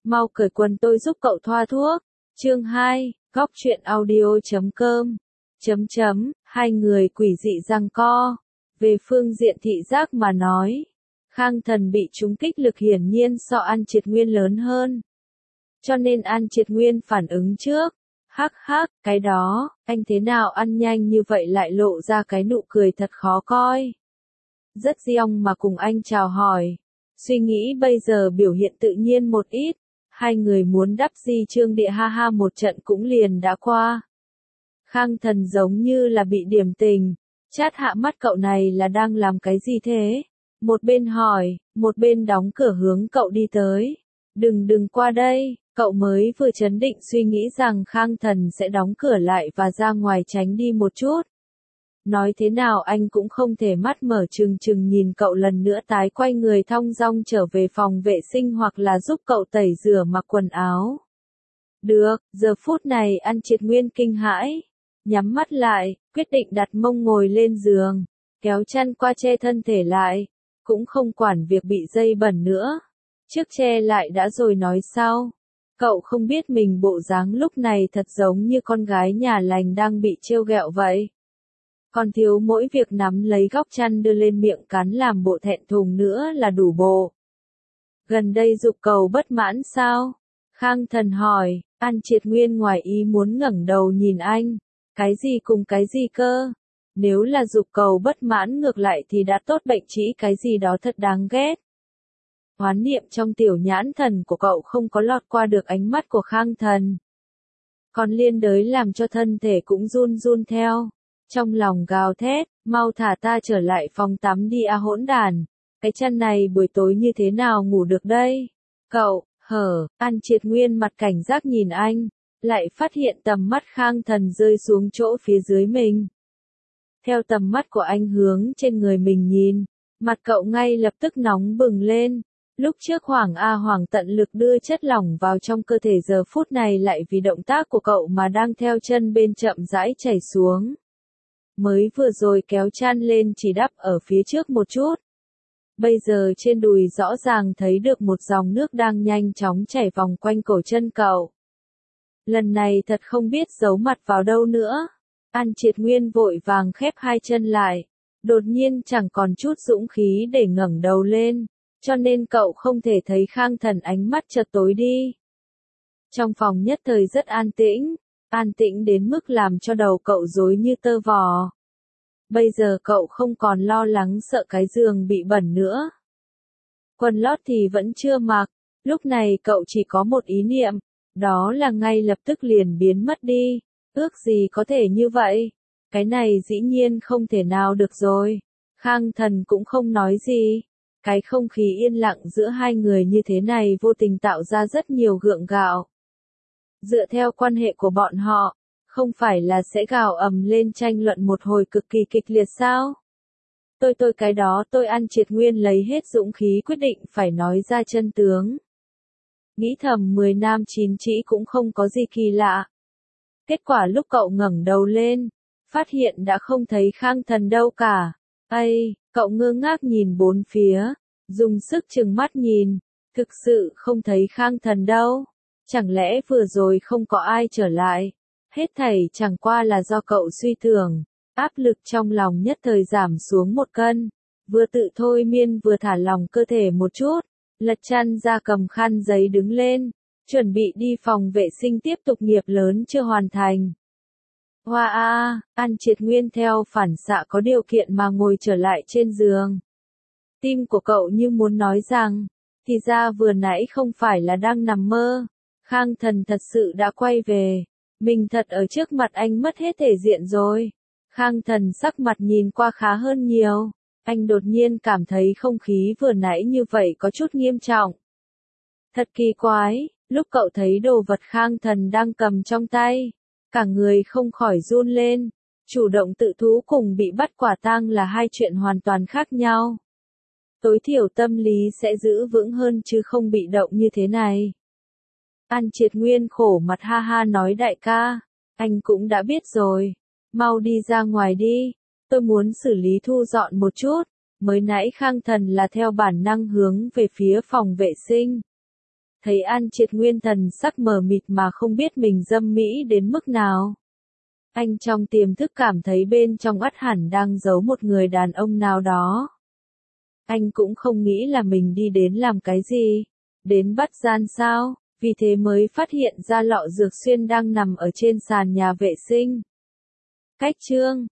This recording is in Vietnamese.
mau cởi quần tôi giúp cậu thoa thuốc. Chương 2, góc truyện audio.com. Hai người quỷ dị giằng co. Về phương diện thị giác mà nói, Khang Thần bị trúng kích lực hiển nhiên so An Triệt Nguyên lớn hơn. Cho nên An Triệt Nguyên phản ứng trước. Hắc hắc, cái đó, anh thế nào ăn nhanh như vậy lại lộ ra cái nụ cười thật khó coi. Rất giong mà cùng anh chào hỏi. Suy nghĩ bây giờ biểu hiện tự nhiên một ít. Hai người muốn đắp di trương địa ha ha một trận cũng liền đã qua. Khang Thần giống như là bị điểm tình. Chát hạ mắt cậu này là đang làm cái gì thế? Một bên hỏi, một bên đóng cửa hướng cậu đi tới. Đừng qua đây, cậu mới vừa trấn định suy nghĩ rằng Khang Thần sẽ đóng cửa lại và ra ngoài tránh đi một chút. Nói thế nào anh cũng không thể mắt mở trừng trừng nhìn cậu lần nữa tái quay người thong dong trở về phòng vệ sinh hoặc là giúp cậu tẩy rửa mặc quần áo. Được, giờ phút này An Triệt Nguyên kinh hãi. Nhắm mắt lại, quyết định đặt mông ngồi lên giường, kéo chăn qua che thân thể lại, cũng không quản việc bị dây bẩn nữa. Trước che lại đã rồi nói sau. Cậu không biết mình bộ dáng lúc này thật giống như con gái nhà lành đang bị trêu ghẹo vậy. Còn thiếu mỗi việc nắm lấy góc chăn đưa lên miệng cắn làm bộ thẹn thùng nữa là đủ bộ. Gần đây dục cầu bất mãn sao? Khang Thần hỏi. An Triệt Nguyên ngoài ý muốn ngẩng đầu nhìn anh. Cái gì cùng cái gì cơ? Nếu là dục cầu bất mãn ngược lại thì đã tốt bệnh trĩ cái gì đó thật đáng ghét. Hoán niệm trong tiểu nhãn thần của cậu không có lọt qua được ánh mắt của Khang Thần. Còn liên đới làm cho thân thể cũng run run theo. Trong lòng gào thét, mau thả ta trở lại phòng tắm đi à hỗn đàn. Cái chăn này buổi tối như thế nào ngủ được đây? Cậu, An Triệt Nguyên mặt cảnh giác nhìn anh. Lại phát hiện tầm mắt Khang Thần rơi xuống chỗ phía dưới mình. Theo tầm mắt của anh hướng trên người mình nhìn, mặt cậu ngay lập tức nóng bừng lên. Lúc trước hoảng tận lực đưa chất lỏng vào trong cơ thể giờ phút này lại vì động tác của cậu mà đang theo chân bên chậm rãi chảy xuống. Mới vừa rồi kéo chăn lên chỉ đắp ở phía trước một chút. Bây giờ trên đùi rõ ràng thấy được một dòng nước đang nhanh chóng chảy vòng quanh cổ chân cậu. Lần này thật không biết giấu mặt vào đâu nữa. An Triệt Nguyên vội vàng khép hai chân lại. Đột nhiên chẳng còn chút dũng khí để ngẩng đầu lên. Cho nên cậu không thể thấy Khang Thần ánh mắt chợt tối đi. Trong phòng nhất thời rất an tĩnh đến mức làm cho đầu cậu rối như tơ vò. Bây giờ cậu không còn lo lắng sợ cái giường bị bẩn nữa. Quần lót thì vẫn chưa mặc, lúc này cậu chỉ có một ý niệm, đó là ngay lập tức liền biến mất đi. Ước gì có thể như vậy? Cái này dĩ nhiên không thể nào được rồi. Khang Thần cũng không nói gì. Cái không khí yên lặng giữa hai người như thế này vô tình tạo ra rất nhiều gượng gạo. Dựa theo quan hệ của bọn họ, không phải là sẽ gào ầm lên tranh luận một hồi cực kỳ kịch liệt sao? Tôi cái đó tôi An Triệt Nguyên lấy hết dũng khí quyết định phải nói ra chân tướng. Nghĩ thầm 10 nam 9 trĩ cũng không có gì kỳ lạ. Kết quả lúc cậu ngẩng đầu lên, phát hiện đã không thấy Khang Thần đâu cả. Cậu ngơ ngác nhìn bốn phía, dùng sức trừng mắt nhìn, thực sự không thấy Khang Thần đâu. Chẳng lẽ vừa rồi không có ai trở lại? Hết thảy chẳng qua là do cậu suy tưởng, áp lực trong lòng nhất thời giảm xuống 1 cân. Vừa tự thôi miên vừa thả lòng cơ thể một chút, lật chăn ra cầm khăn giấy đứng lên, chuẩn bị đi phòng vệ sinh tiếp tục nghiệp lớn chưa hoàn thành. An Triệt Nguyên theo phản xạ có điều kiện mà ngồi trở lại trên giường. Tim của cậu như muốn nói rằng, thì ra vừa nãy không phải là đang nằm mơ. Khang Thần thật sự đã quay về. Mình thật ở trước mặt anh mất hết thể diện rồi. Khang Thần sắc mặt nhìn qua khá hơn nhiều. Anh đột nhiên cảm thấy không khí vừa nãy như vậy có chút nghiêm trọng. Thật kỳ quái, lúc cậu thấy đồ vật Khang Thần đang cầm trong tay, cả người không khỏi run lên. Chủ động tự thú cùng bị bắt quả tang là hai chuyện hoàn toàn khác nhau. Tối thiểu tâm lý sẽ giữ vững hơn chứ không bị động như thế này. An Triệt Nguyên khổ mặt ha ha nói đại ca, anh cũng đã biết rồi, mau đi ra ngoài đi, tôi muốn xử lý thu dọn một chút. Mới nãy Khang Thần là theo bản năng hướng về phía phòng vệ sinh. Thấy An Triệt Nguyên thần sắc mờ mịt mà không biết mình dâm mỹ đến mức nào. Anh trong tiềm thức cảm thấy bên trong ắt hẳn đang giấu một người đàn ông nào đó. Anh cũng không nghĩ là mình đi đến làm cái gì. Đến bắt gian sao, vì thế mới phát hiện ra lọ dược xuyên đang nằm ở trên sàn nhà vệ sinh. Cách chương